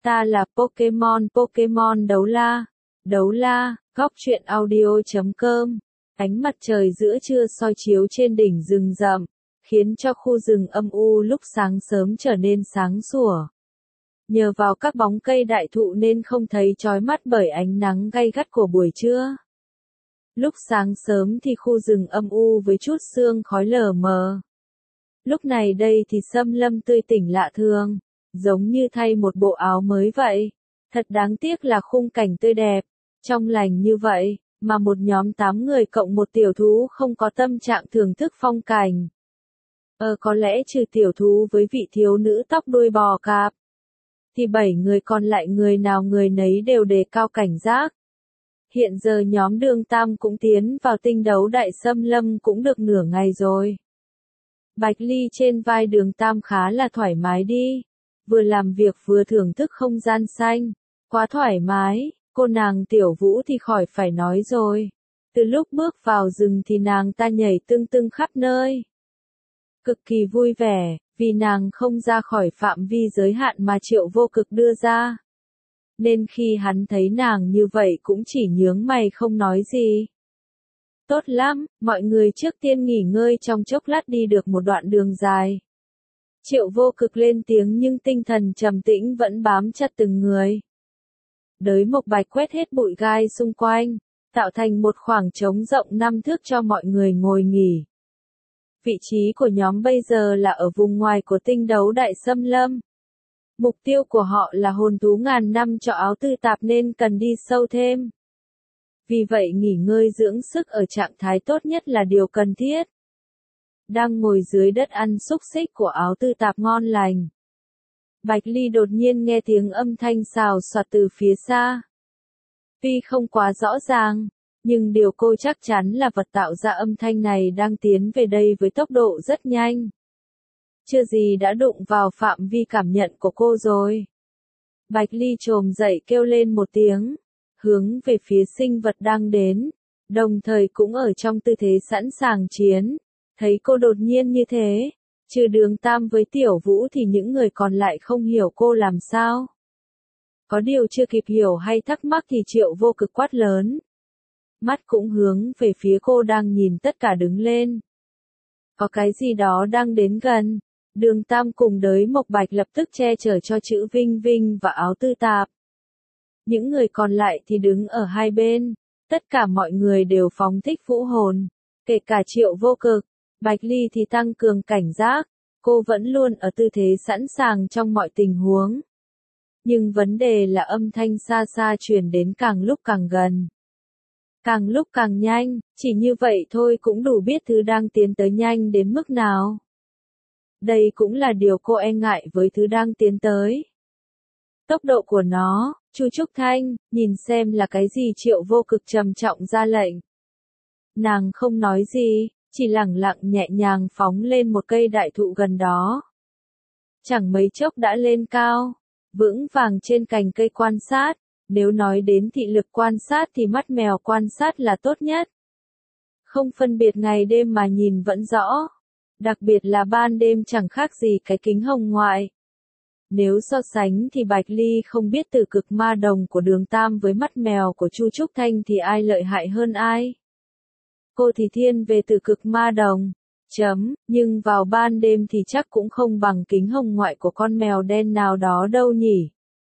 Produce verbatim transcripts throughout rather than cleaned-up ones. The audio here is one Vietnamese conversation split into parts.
Ta là Pokemon Pokemon đấu la. Đấu la, góc truyện audio chấm com. Ánh mặt trời giữa trưa soi chiếu trên đỉnh rừng rậm, khiến cho khu rừng âm u lúc sáng sớm trở nên sáng sủa. Nhờ vào các bóng cây đại thụ nên không thấy chói mắt bởi ánh nắng gay gắt của buổi trưa. Lúc sáng sớm thì khu rừng âm u với chút sương khói lờ mờ. Lúc này đây thì Sâm Lâm tươi tỉnh lạ thường, giống như thay một bộ áo mới vậy. Thật đáng tiếc là khung cảnh tươi đẹp, trong lành như vậy, mà một nhóm tám người cộng một tiểu thú không có tâm trạng thưởng thức phong cảnh. Ờ có lẽ trừ tiểu thú với vị thiếu nữ tóc đuôi bò cạp, thì bảy người còn lại người nào người nấy đều đề cao cảnh giác. Hiện giờ nhóm Đường Tam cũng tiến vào tinh đấu đại Sâm Lâm cũng được nửa ngày rồi. Bạch Ly trên vai Đường Tam khá là thoải mái đi, vừa làm việc vừa thưởng thức không gian xanh, quá thoải mái. Cô nàng Tiểu Vũ thì khỏi phải nói rồi, từ lúc bước vào rừng thì nàng ta nhảy tưng tưng khắp nơi. Cực kỳ vui vẻ, vì nàng không ra khỏi phạm vi giới hạn mà Triệu Vô Cực đưa ra. Nên khi hắn thấy nàng như vậy cũng chỉ nhướng mày không nói gì. Tốt lắm, mọi người trước tiên nghỉ ngơi trong chốc lát đi được một đoạn đường dài. Triệu Vô Cực lên tiếng nhưng tinh thần trầm tĩnh vẫn bám chặt từng người. Đới Mộc Bạch quét hết bụi gai xung quanh, tạo thành một khoảng trống rộng năm thước cho mọi người ngồi nghỉ. Vị trí của nhóm bây giờ là ở vùng ngoài của tinh đấu đại Sâm Lâm. Mục tiêu của họ là hồn thú ngàn năm cho áo tư tạp nên cần đi sâu thêm. Vì vậy nghỉ ngơi dưỡng sức ở trạng thái tốt nhất là điều cần thiết. Đang ngồi dưới đất ăn xúc xích của áo tư tạp ngon lành. Bạch Ly đột nhiên nghe tiếng âm thanh xào xoạc từ phía xa. Tuy không quá rõ ràng, nhưng điều cô chắc chắn là vật tạo ra âm thanh này đang tiến về đây với tốc độ rất nhanh. Chưa gì đã đụng vào phạm vi cảm nhận của cô rồi. Bạch Ly chồm dậy kêu lên một tiếng, hướng về phía sinh vật đang đến, đồng thời cũng ở trong tư thế sẵn sàng chiến. Thấy cô đột nhiên như thế, trừ Đường Tam với Tiểu Vũ thì những người còn lại không hiểu cô làm sao. Có điều chưa kịp hiểu hay thắc mắc thì Triệu Vô Cực quát lớn. Mắt cũng hướng về phía cô đang nhìn tất cả đứng lên. Có cái gì đó đang đến gần. Đường Tam cùng Đới Mộc Bạch lập tức che chở cho chữ Vinh Vinh và áo tư tạp. Những người còn lại thì đứng ở hai bên. Tất cả mọi người đều phóng thích vũ hồn, kể cả Triệu Vô Cực. Bạch Ly thì tăng cường cảnh giác, cô vẫn luôn ở tư thế sẵn sàng trong mọi tình huống. Nhưng vấn đề là âm thanh xa xa truyền đến càng lúc càng gần. Càng lúc càng nhanh, chỉ như vậy thôi cũng đủ biết thứ đang tiến tới nhanh đến mức nào. Đây cũng là điều cô e ngại với thứ đang tiến tới. Tốc độ của nó, Chu Trúc Thanh, nhìn xem là cái gì. Triệu Vô Cực trầm trọng ra lệnh. Nàng không nói gì, chỉ lẳng lặng nhẹ nhàng phóng lên một cây đại thụ gần đó. Chẳng mấy chốc đã lên cao, vững vàng trên cành cây quan sát. Nếu nói đến thị lực quan sát thì mắt mèo quan sát là tốt nhất. Không phân biệt ngày đêm mà nhìn vẫn rõ. Đặc biệt là ban đêm chẳng khác gì cái kính hồng ngoại. Nếu so sánh thì Bạch Ly không biết từ cực ma đồng của Đường Tam với mắt mèo của Chu Trúc Thanh thì ai lợi hại hơn ai. Cô thì thiên về từ cực ma đồng, chấm, nhưng vào ban đêm thì chắc cũng không bằng kính hồng ngoại của con mèo đen nào đó đâu nhỉ.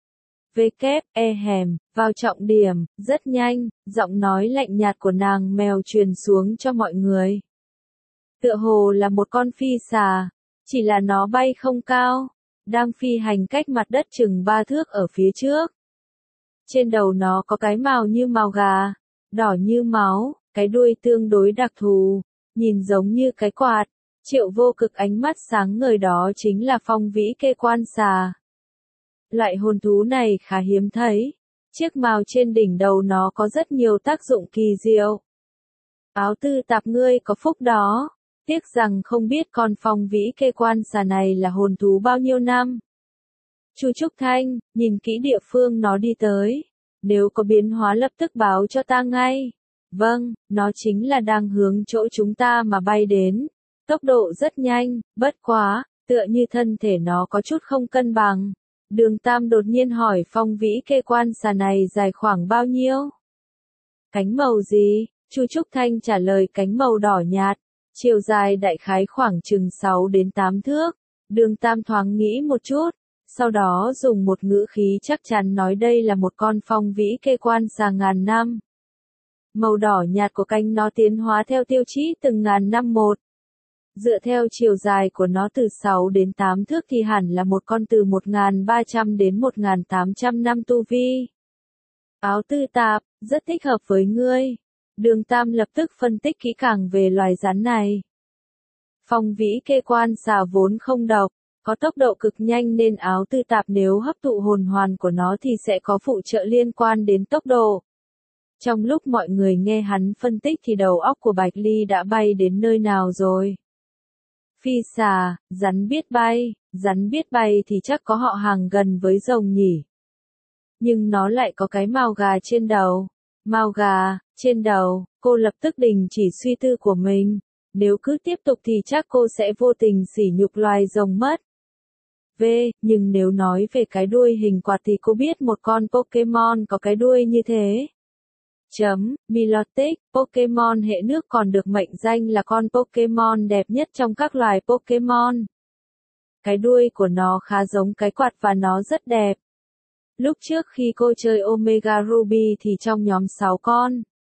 Vê kép, e hèm, vào trọng điểm, rất nhanh, giọng nói lạnh nhạt của nàng mèo truyền xuống cho mọi người. Tựa hồ là một con phi xà, chỉ là nó bay không cao, đang phi hành cách mặt đất chừng ba thước ở phía trước. Trên đầu nó có cái mào như mào gà, đỏ như máu, cái đuôi tương đối đặc thù, nhìn giống như cái quạt. Triệu Vô Cực ánh mắt sáng ngời, đó chính là phong vĩ kê quan xà. Loại hồn thú này khá hiếm thấy, chiếc mào trên đỉnh đầu nó có rất nhiều tác dụng kỳ diệu. Áo tư tạp ngươi có phúc đó, tiếc rằng không biết con phong vĩ kê quan xà này là hồn thú bao nhiêu năm. Chu Trúc Thanh, nhìn kỹ địa phương nó đi tới, nếu có biến hóa lập tức báo cho ta ngay. Vâng, nó chính là đang hướng chỗ chúng ta mà bay đến, tốc độ rất nhanh, bất quá, tựa như thân thể nó có chút không cân bằng. Đường Tam đột nhiên hỏi Phong Vĩ Kê quan xà này dài khoảng bao nhiêu? Cánh màu gì? Chu Trúc Thanh trả lời cánh màu đỏ nhạt, chiều dài đại khái khoảng chừng sáu đến tám thước. Đường Tam thoáng nghĩ một chút, sau đó dùng một ngữ khí chắc chắn nói đây là một con Phong Vĩ Kê quan xà ngàn năm. Màu đỏ nhạt của cánh nó tiến hóa theo tiêu chí từng ngàn năm một. Dựa theo chiều dài của nó từ sáu đến tám thước thì hẳn là một con từ một nghìn ba trăm đến một nghìn tám trăm năm tu vi. Áo Tư Tạp, rất thích hợp với ngươi. Đường Tam lập tức phân tích kỹ càng về loài rắn này. Phong Vĩ Kê quan xà vốn không độc, có tốc độ cực nhanh nên Áo Tư Tạp nếu hấp thụ hồn hoàn của nó thì sẽ có phụ trợ liên quan đến tốc độ. Trong lúc mọi người nghe hắn phân tích thì đầu óc của Bạch Ly đã bay đến nơi nào rồi. Phi xà, rắn biết bay, rắn biết bay thì chắc có họ hàng gần với rồng nhỉ. Nhưng nó lại có cái mào gà trên đầu. Mào gà, trên đầu, cô lập tức đình chỉ suy tư của mình. Nếu cứ tiếp tục thì chắc cô sẽ vô tình sỉ nhục loài rồng mất. V, nhưng nếu nói về cái đuôi hình quạt thì cô biết một con Pokemon có cái đuôi như thế. Chấm, Milotic, Pokemon hệ nước còn được mệnh danh là con Pokemon đẹp nhất trong các loài Pokemon. Cái đuôi của nó khá giống cái quạt và nó rất đẹp. Lúc trước khi cô chơi Omega Ruby thì trong nhóm sáu con,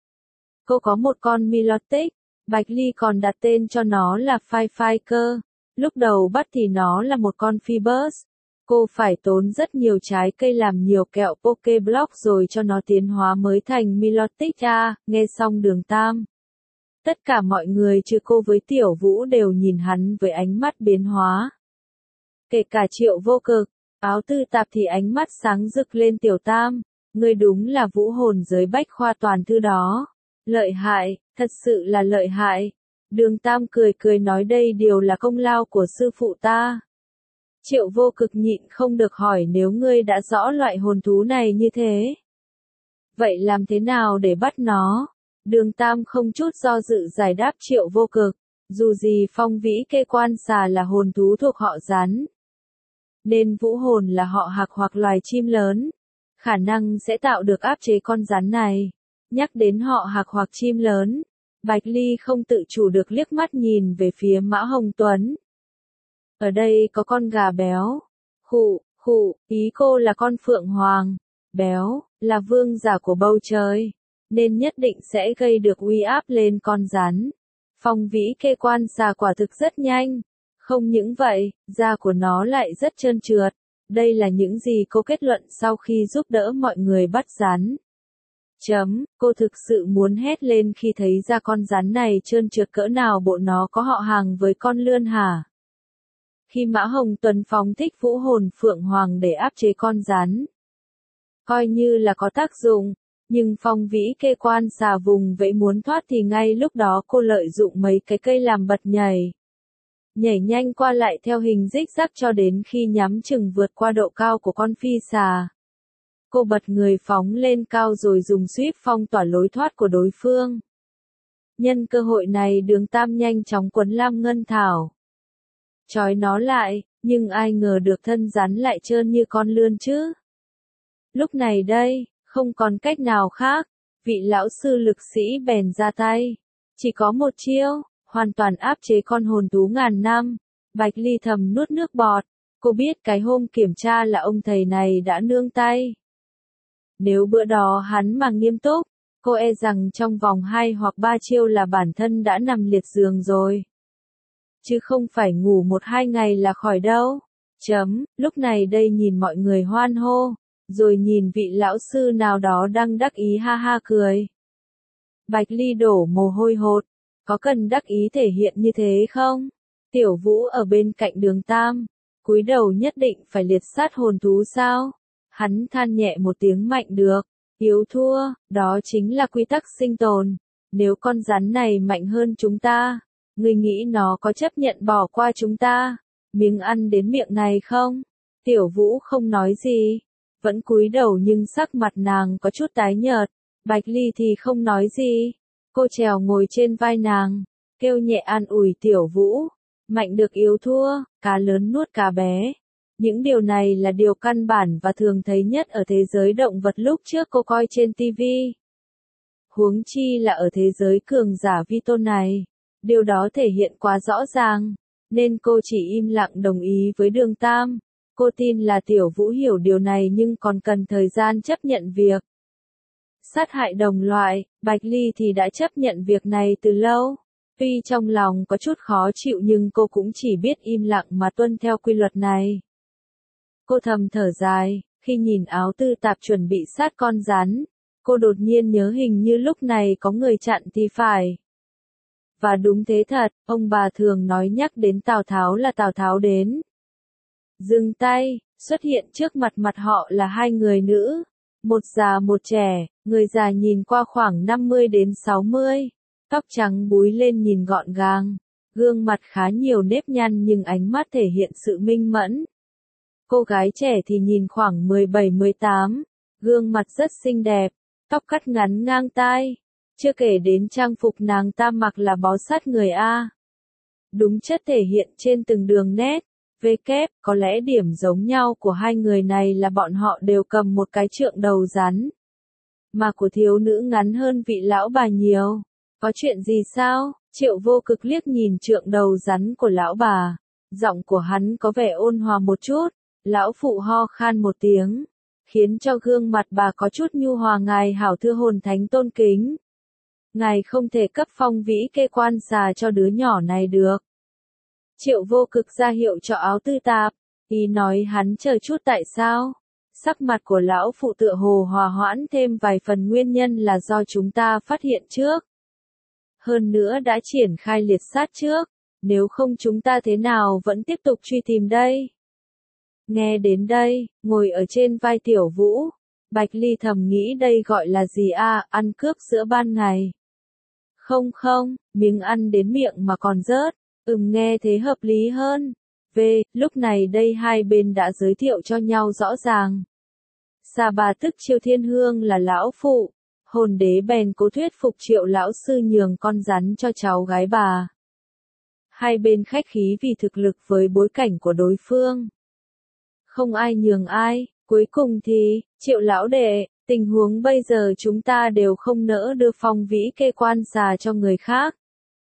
cô có một con Milotic, Bạch Ly còn đặt tên cho nó là Phai Phai cơ. Lúc đầu bắt thì nó là một con Phoebus. Cô phải tốn rất nhiều trái cây làm nhiều kẹo Pokéblock rồi cho nó tiến hóa mới thành Milotic A. Nghe xong Đường Tam, tất cả mọi người trừ cô với Tiểu Vũ đều nhìn hắn với ánh mắt biến hóa. Kể cả Triệu Vô Cực, Áo Tư Tạp thì ánh mắt sáng rực lên. Tiểu Tam, ngươi đúng là vũ hồn giới bách khoa toàn thư đó. Lợi hại, thật sự là lợi hại. Đường Tam cười cười nói đây đều là công lao của sư phụ ta. Triệu Vô Cực nhịn không được hỏi nếu ngươi đã rõ loại hồn thú này như thế, vậy làm thế nào để bắt nó? Đường Tam không chút do dự giải đáp Triệu Vô Cực, dù gì Phong Vĩ Kê quan xà là hồn thú thuộc họ rắn, nên vũ hồn là họ hạc hoặc loài chim lớn, khả năng sẽ tạo được áp chế con rắn này. Nhắc đến họ hạc hoặc chim lớn, Bạch Ly không tự chủ được liếc mắt nhìn về phía Mã Hồng Tuấn. Ở đây có con gà béo. Khụ, khụ, ý cô là con phượng hoàng. Béo, là vương giả của bầu trời, nên nhất định sẽ gây được uy áp lên con rắn. Phong Vĩ Kê quan xà quả thực rất nhanh. Không những vậy, da của nó lại rất trơn trượt. Đây là những gì cô kết luận sau khi giúp đỡ mọi người bắt rắn. Chấm, cô thực sự muốn hét lên khi thấy da con rắn này trơn trượt cỡ nào. Bộ nó có họ hàng với con lươn hả? Khi Mã Hồng Tuấn phóng thích vũ hồn phượng hoàng để áp chế con rắn, coi như là có tác dụng, nhưng Phong Vĩ Kê quan xà vùng vẫy muốn thoát thì ngay lúc đó cô lợi dụng mấy cái cây làm bật nhảy. Nhảy nhanh qua lại theo hình rích rắc cho đến khi nhắm chừng vượt qua độ cao của con phi xà. Cô bật người phóng lên cao rồi dùng sweep phong tỏa lối thoát của đối phương. Nhân cơ hội này Đường Tam nhanh chóng quấn Lam Ngân Thảo, trói nó lại, nhưng ai ngờ được thân rắn lại trơn như con lươn chứ. Lúc này đây, không còn cách nào khác, vị lão sư lực sĩ bèn ra tay. Chỉ có một chiêu, hoàn toàn áp chế con hồn thú ngàn năm. Bạch Ly thầm nuốt nước bọt, cô biết cái hôm kiểm tra là ông thầy này đã nương tay. Nếu bữa đó hắn mà nghiêm túc, cô e rằng trong vòng hai hoặc ba chiêu là bản thân đã nằm liệt giường rồi. Chứ không phải ngủ một hai ngày là khỏi đâu. Chấm, lúc này đây nhìn mọi người hoan hô, rồi nhìn vị lão sư nào đó đang đắc ý ha ha cười. Bạch Ly đổ mồ hôi hột, có cần đắc ý thể hiện như thế không? Tiểu Vũ ở bên cạnh Đường Tam, cúi đầu nhất định phải liệt sát hồn thú sao? Hắn than nhẹ một tiếng mạnh được, yếu thua, đó chính là quy tắc sinh tồn. Nếu con rắn này mạnh hơn chúng ta, ngươi nghĩ nó có chấp nhận bỏ qua chúng ta, miếng ăn đến miệng này không? Tiểu Vũ không nói gì, vẫn cúi đầu nhưng sắc mặt nàng có chút tái nhợt. Bạch Ly thì không nói gì, cô trèo ngồi trên vai nàng, kêu nhẹ an ủi Tiểu Vũ, mạnh được yếu thua, cá lớn nuốt cá bé. Những điều này là điều căn bản và thường thấy nhất ở thế giới động vật lúc trước cô coi trên ti vi. Huống chi là ở thế giới cường giả vi tôn này. Điều đó thể hiện quá rõ ràng, nên cô chỉ im lặng đồng ý với Đường Tam. Cô tin là Tiểu Vũ hiểu điều này nhưng còn cần thời gian chấp nhận việc sát hại đồng loại. Bạch Ly thì đã chấp nhận việc này từ lâu. Tuy trong lòng có chút khó chịu nhưng cô cũng chỉ biết im lặng mà tuân theo quy luật này. Cô thầm thở dài, khi nhìn Áo Tư Tạp chuẩn bị sát con rắn, cô đột nhiên nhớ hình như lúc này có người chặn thì phải. Và đúng thế thật, ông bà thường nói nhắc đến Tào Tháo là Tào Tháo đến. Dừng tay, xuất hiện trước mặt mặt họ là hai người nữ, một già một trẻ, người già nhìn qua khoảng năm mươi đến sáu mươi, tóc trắng búi lên nhìn gọn gàng, gương mặt khá nhiều nếp nhăn nhưng ánh mắt thể hiện sự minh mẫn. Cô gái trẻ thì nhìn khoảng mười bảy mười tám, gương mặt rất xinh đẹp, tóc cắt ngắn ngang tai, chưa kể đến trang phục nàng ta mặc là bó sát người A. Đúng chất thể hiện trên từng đường nét. Về kép, có lẽ điểm giống nhau của hai người này là bọn họ đều cầm một cái trượng đầu rắn. Mà của thiếu nữ ngắn hơn vị lão bà nhiều. Có chuyện gì sao? Triệu Vô Cực liếc nhìn trượng đầu rắn của lão bà. Giọng của hắn có vẻ ôn hòa một chút. Lão phụ ho khan một tiếng, khiến cho gương mặt bà có chút nhu hòa. Ngài hảo thưa hồn thánh tôn kính. Ngài không thể cấp phong vĩ kê quan xà cho đứa nhỏ này được. Triệu Vô Cực ra hiệu cho Áo Tư Tạp, ý nói hắn chờ chút tại sao. Sắc mặt của lão phụ tựa hồ hòa hoãn thêm vài phần, nguyên nhân là do chúng ta phát hiện trước. Hơn nữa đã triển khai liệt sát trước, nếu không chúng ta thế nào vẫn tiếp tục truy tìm đây. Nghe đến đây, ngồi ở trên vai Tiểu Vũ, Bạch Ly thầm nghĩ đây gọi là gì a, ăn cướp giữa ban ngày. Không không, miếng ăn đến miệng mà còn rớt. Ừm, nghe thế hợp lý hơn. V, lúc này đây hai bên đã giới thiệu cho nhau rõ ràng. Xà Bà tức Triệu Thiên Hương là lão phụ, hồn đế bèn cố thuyết phục Triệu lão sư nhường con rắn cho cháu gái bà. Hai bên khách khí vì thực lực với bối cảnh của đối phương. Không ai nhường ai, cuối cùng thì, Triệu lão đệ, tình huống bây giờ chúng ta đều không nỡ đưa phong vĩ kê quan xà cho người khác.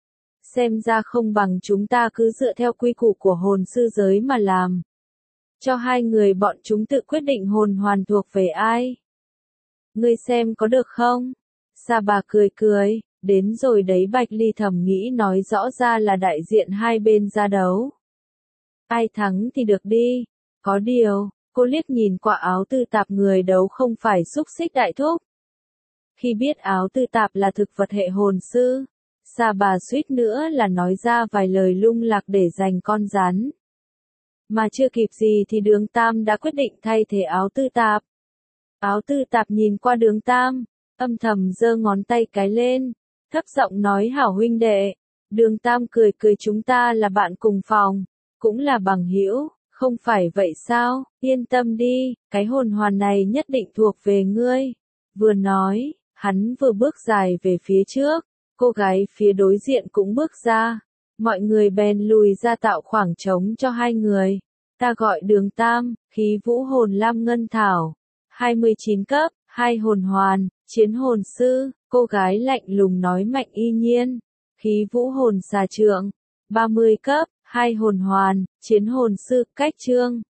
Xem ra không bằng chúng ta cứ dựa theo quy củ của hồn sư giới mà làm. Cho hai người bọn chúng tự quyết định hồn hoàn thuộc về ai. Ngươi xem có được không? Sa Bà cười cười, đến rồi đấy. Bạch Ly thầm nghĩ nói rõ ra là đại diện hai bên ra đấu. Ai thắng thì được đi. Có điều, cô liếc nhìn qua Áo Tư Tạp, người đấu không phải xúc xích đại thúc. Khi biết Áo Tư Tạp là thực vật hệ hồn sư, Sa Bà suýt nữa là nói ra vài lời lung lạc để giành con rắn. Mà chưa kịp gì thì Đường Tam đã quyết định thay thế Áo Tư Tạp. Áo Tư Tạp nhìn qua Đường Tam, âm thầm giơ ngón tay cái lên, thấp giọng nói hảo huynh đệ. Đường Tam cười cười, chúng ta là bạn cùng phòng, cũng là bằng hữu, không phải vậy sao? Yên tâm đi, cái hồn hoàn này nhất định thuộc về ngươi. Vừa nói, hắn vừa bước dài về phía trước. Cô gái phía đối diện cũng bước ra, mọi người bèn lùi ra tạo khoảng trống cho hai người. Ta gọi Đường Tam, khí vũ hồn lam ngân thảo, hai mươi chín cấp, hai hồn hoàn, chiến hồn sư. Cô gái lạnh lùng nói Mạnh Y Nhiên, khí vũ hồn xà trượng, ba mươi cấp, hai hồn hoàn, chiến hồn sư. Cách Trương.